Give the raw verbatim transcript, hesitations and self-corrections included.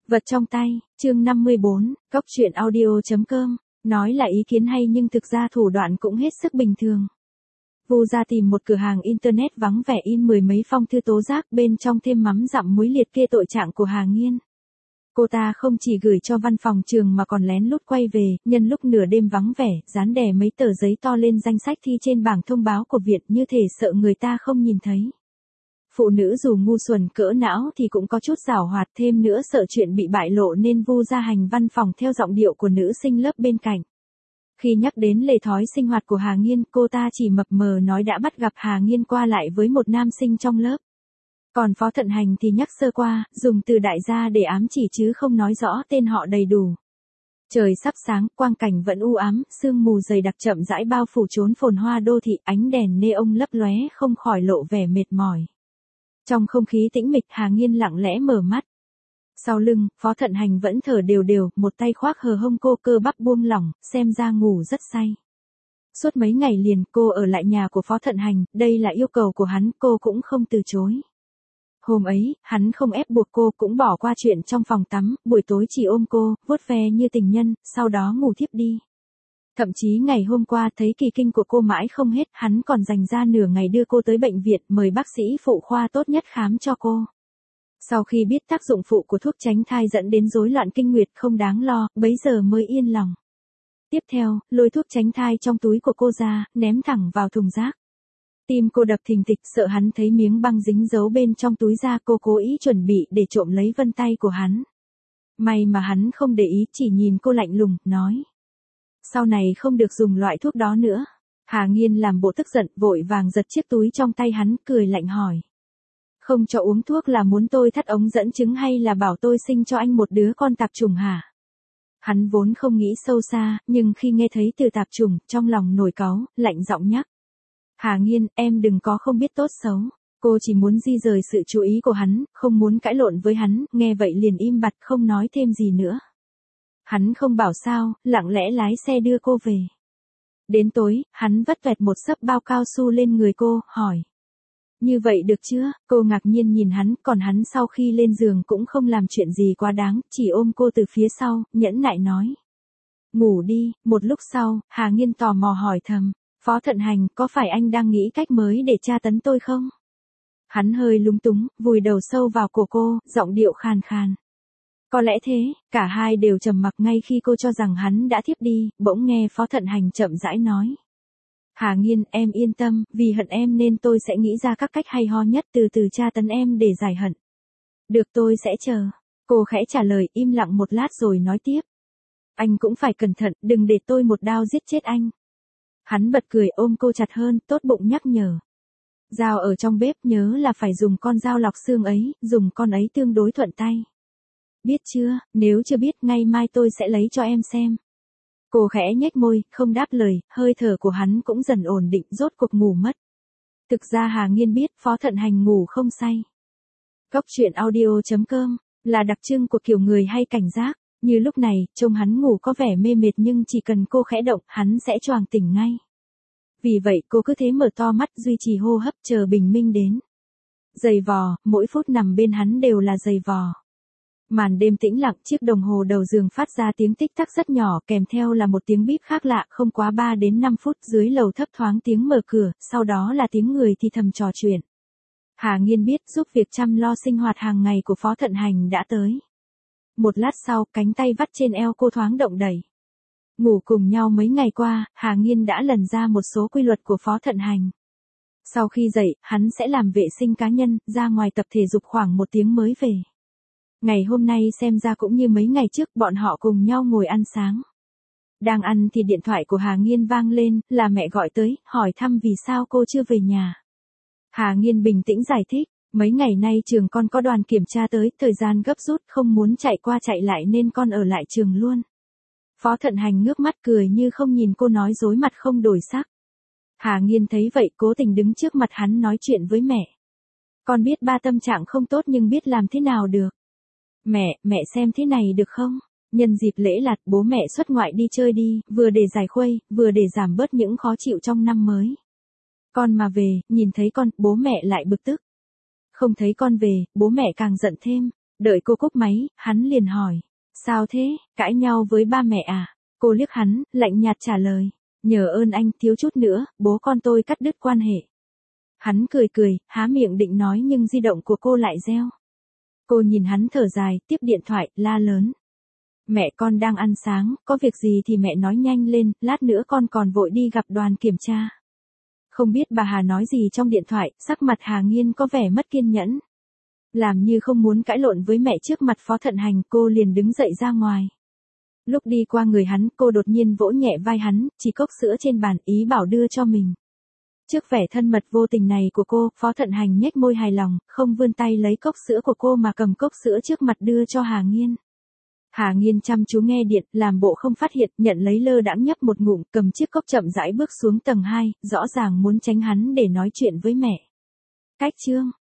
Vật trong tay, chương năm mươi bốn, Cóc truyện audio chấm com, nói là ý kiến hay nhưng thực ra thủ đoạn cũng hết sức bình thường. Vu ra tìm một cửa hàng internet vắng vẻ in mười mấy phong thư tố giác, bên trong thêm mắm dặm muối liệt kê tội trạng của Hà Nghiên. Cô ta không chỉ gửi cho văn phòng trường mà còn lén lút quay về, nhân lúc nửa đêm vắng vẻ, dán đè mấy tờ giấy to lên danh sách thi trên bảng thông báo của viện, như thể sợ người ta không nhìn thấy. Phụ nữ dù ngu xuẩn cỡ não thì cũng có chút giảo hoạt, thêm nữa sợ chuyện bị bại lộ nên Vu ra hành văn phòng theo giọng điệu của nữ sinh lớp bên cạnh. Khi nhắc đến lề thói sinh hoạt của Hà Nghiên, cô ta chỉ mập mờ nói đã bắt gặp Hà Nghiên qua lại với một nam sinh trong lớp. Còn Phó Thận Hành thì nhắc sơ qua, dùng từ đại gia để ám chỉ chứ không nói rõ tên họ đầy đủ. Trời sắp sáng, quang cảnh vẫn u ám, sương mù dày đặc chậm rãi bao phủ chốn phồn hoa đô thị, ánh đèn neon lấp lóe không khỏi lộ vẻ mệt mỏi. Trong không khí tĩnh mịch, Hà Nghiên lặng lẽ mở mắt. Sau lưng, Phó Thận Hành vẫn thở đều đều, một tay khoác hờ hông cô, cơ bắp buông lỏng, xem ra ngủ rất say. Suốt mấy ngày liền, cô ở lại nhà của Phó Thận Hành, đây là yêu cầu của hắn, cô cũng không từ chối. Hôm ấy, hắn không ép buộc cô, cũng bỏ qua chuyện trong phòng tắm, buổi tối chỉ ôm cô, vuốt ve như tình nhân, sau đó ngủ thiếp đi. Thậm chí ngày hôm qua thấy kỳ kinh của cô mãi không hết, hắn còn dành ra nửa ngày đưa cô tới bệnh viện, mời bác sĩ phụ khoa tốt nhất khám cho cô. Sau khi biết tác dụng phụ của thuốc tránh thai dẫn đến rối loạn kinh nguyệt không đáng lo, bấy giờ mới yên lòng. Tiếp theo, lôi thuốc tránh thai trong túi của cô ra, ném thẳng vào thùng rác. Tim cô đập thình thịch, sợ hắn thấy miếng băng dính dấu bên trong túi ra, cô cố ý chuẩn bị để trộm lấy vân tay của hắn. May mà hắn không để ý, chỉ nhìn cô lạnh lùng, nói. Sau này không được dùng loại thuốc đó nữa. Hà Nghiên làm bộ tức giận, vội vàng giật chiếc túi trong tay hắn, cười lạnh hỏi. Không cho uống thuốc là muốn tôi thắt ống dẫn chứng hay là bảo tôi sinh cho anh một đứa con tạp chủng hả? Hắn vốn không nghĩ sâu xa, nhưng khi nghe thấy từ tạp chủng, trong lòng nổi cáu, lạnh giọng nhắc. Hà Nghiên, em đừng có không biết tốt xấu. Cô chỉ muốn di rời sự chú ý của hắn, không muốn cãi lộn với hắn, nghe vậy liền im bặt không nói thêm gì nữa. Hắn không bảo sao, lặng lẽ lái xe đưa cô về. Đến tối, hắn vắt vẹt một xấp bao cao su lên người cô, hỏi. Như vậy được chưa? Cô ngạc nhiên nhìn hắn, còn hắn sau khi lên giường cũng không làm chuyện gì quá đáng, chỉ ôm cô từ phía sau, nhẫn nại nói. Ngủ đi. Một lúc sau, Hà Nghiên tò mò hỏi thầm. Phó Thận Hành, có phải anh đang nghĩ cách mới để tra tấn tôi không? Hắn hơi lúng túng, vùi đầu sâu vào cổ cô, giọng điệu khàn khàn. Có lẽ thế, cả hai đều trầm mặc. Ngay khi cô cho rằng hắn đã thiếp đi, bỗng nghe Phó Thận Hành chậm rãi nói. Hà Nghiên, em yên tâm, vì hận em nên tôi sẽ nghĩ ra các cách hay ho nhất, từ từ tra tấn em để giải hận. Được, tôi sẽ chờ. Cô khẽ trả lời, im lặng một lát rồi nói tiếp. Anh cũng phải cẩn thận, đừng để tôi một đao giết chết anh. Hắn bật cười, ôm cô chặt hơn, tốt bụng nhắc nhở. Dao ở trong bếp, nhớ là phải dùng con dao lọc xương ấy, dùng con ấy tương đối thuận tay. Biết chưa? Nếu chưa biết, ngày mai tôi sẽ lấy cho em xem. Cô khẽ nhếch môi, không đáp lời, hơi thở của hắn cũng dần ổn định, rốt cuộc ngủ mất. Thực ra Hà Nghiên biết Phó Thận Hành ngủ không say. Cóc truyện audio chấm com là đặc trưng của kiểu người hay cảnh giác. Như lúc này, trông hắn ngủ có vẻ mê mệt nhưng chỉ cần cô khẽ động, hắn sẽ choàng tỉnh ngay. Vì vậy cô cứ thế mở to mắt, duy trì hô hấp, chờ bình minh đến. Giày vò, mỗi phút nằm bên hắn đều là giày vò. Màn đêm tĩnh lặng, chiếc đồng hồ đầu giường phát ra tiếng tích tắc rất nhỏ, kèm theo là một tiếng bíp khác lạ, không quá ba đến năm phút, dưới lầu thấp thoáng tiếng mở cửa, sau đó là tiếng người thì thầm trò chuyện. Hà Nghiên biết giúp việc chăm lo sinh hoạt hàng ngày của Phó Thận Hành đã tới. Một lát sau, cánh tay vắt trên eo cô thoáng động đẩy. Ngủ cùng nhau mấy ngày qua, Hà Nghiên đã lần ra một số quy luật của Phó Thận Hành. Sau khi dậy, hắn sẽ làm vệ sinh cá nhân, ra ngoài tập thể dục khoảng một tiếng mới về. Ngày hôm nay xem ra cũng như mấy ngày trước, bọn họ cùng nhau ngồi ăn sáng. Đang ăn thì điện thoại của Hà Nghiên vang lên, là mẹ gọi tới, hỏi thăm vì sao cô chưa về nhà. Hà Nghiên bình tĩnh giải thích. Mấy ngày nay trường con có đoàn kiểm tra tới, thời gian gấp rút, không muốn chạy qua chạy lại nên con ở lại trường luôn. Phó Thận Hành ngước mắt cười như không nhìn cô, nói dối mặt không đổi sắc. Hà Nghiên thấy vậy, cố tình đứng trước mặt hắn nói chuyện với mẹ. Con biết ba tâm trạng không tốt nhưng biết làm thế nào được. Mẹ, mẹ xem thế này được không? Nhân dịp lễ lạt, bố mẹ xuất ngoại đi chơi đi, vừa để giải khuây, vừa để giảm bớt những khó chịu trong năm mới. Con mà về, nhìn thấy con, bố mẹ lại bực tức. Không thấy con về, bố mẹ càng giận thêm. Đợi cô cúp máy, hắn liền hỏi. Sao thế, cãi nhau với ba mẹ à? Cô liếc hắn, lạnh nhạt trả lời. Nhờ ơn anh, thiếu chút nữa, bố con tôi cắt đứt quan hệ. Hắn cười cười, há miệng định nói nhưng di động của cô lại reo. Cô nhìn hắn thở dài, tiếp điện thoại, la lớn. Mẹ con đang ăn sáng, có việc gì thì mẹ nói nhanh lên, lát nữa con còn vội đi gặp đoàn kiểm tra. Không biết bà Hà nói gì trong điện thoại, sắc mặt Hà Nghiên có vẻ mất kiên nhẫn. Làm như không muốn cãi lộn với mẹ trước mặt Phó Thận Hành, cô liền đứng dậy ra ngoài. Lúc đi qua người hắn, cô đột nhiên vỗ nhẹ vai hắn, chỉ cốc sữa trên bàn, ý bảo đưa cho mình. Trước vẻ thân mật vô tình này của cô, Phó Thận Hành nhếch môi hài lòng, không vươn tay lấy cốc sữa của cô mà cầm cốc sữa trước mặt đưa cho Hà Nghiên. Hà Nghiên chăm chú nghe điện, làm bộ không phát hiện, nhận lấy lơ đãng nhấp một ngụm, cầm chiếc cốc chậm rãi bước xuống tầng hai, rõ ràng muốn tránh hắn để nói chuyện với mẹ. Cách chương